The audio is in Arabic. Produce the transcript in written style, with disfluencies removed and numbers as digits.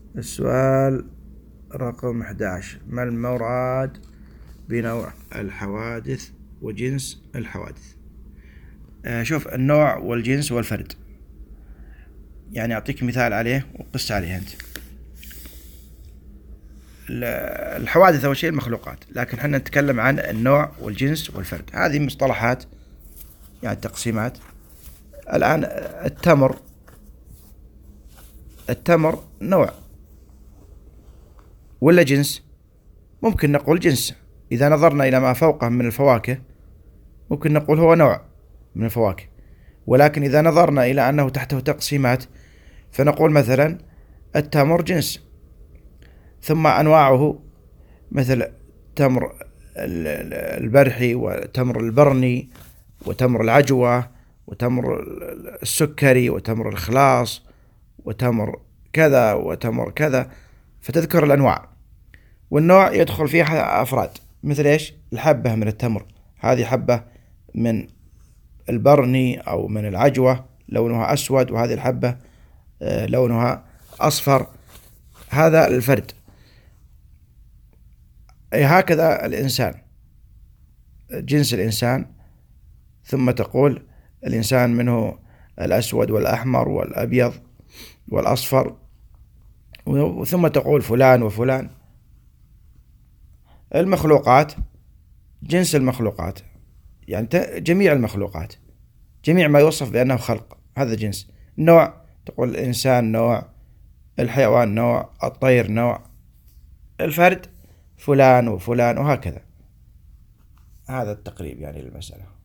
السؤال رقم 11: ما المراد بنوع الحوادث وجنس الحوادث؟ شوف، النوع والجنس والفرد، يعني أعطيك مثال عليه وقس عليه أنت. الحوادث أول شيء المخلوقات، لكن احنا نتكلم عن النوع والجنس والفرد. هذه مصطلحات يعني تقسيمات. الآن التمر نوع ولا جنس؟ ممكن نقول جنس. إذا نظرنا إلى ما فوقه من الفواكه ممكن نقول هو نوع من الفواكه، ولكن إذا نظرنا إلى أنه تحته تقسيمات فنقول مثلا التمر جنس، ثم أنواعه مثل تمر البرحي وتمر البرني وتمر العجوة وتمر السكري وتمر الخلاص وتمر كذا وتمر كذا، فتذكر الأنواع. والنوع يدخل فيها أفراد، مثل إيش؟ الحبة من التمر، هذه حبة من البرني أو من العجوة لونها أسود، وهذه الحبة لونها أصفر، هذا الفرد. هكذا الإنسان، جنس الإنسان، ثم تقول الإنسان منه الأسود والأحمر والأبيض والأصفر، ثم تقول فلان وفلان. المخلوقات جنس المخلوقات، يعني جميع المخلوقات، جميع ما يوصف بأنه خلق، هذا جنس. نوع تقول الإنسان نوع، الحيوان نوع، الطير نوع، الفرد فلان وفلان، وهكذا. هذا التقريب يعني للمسألة.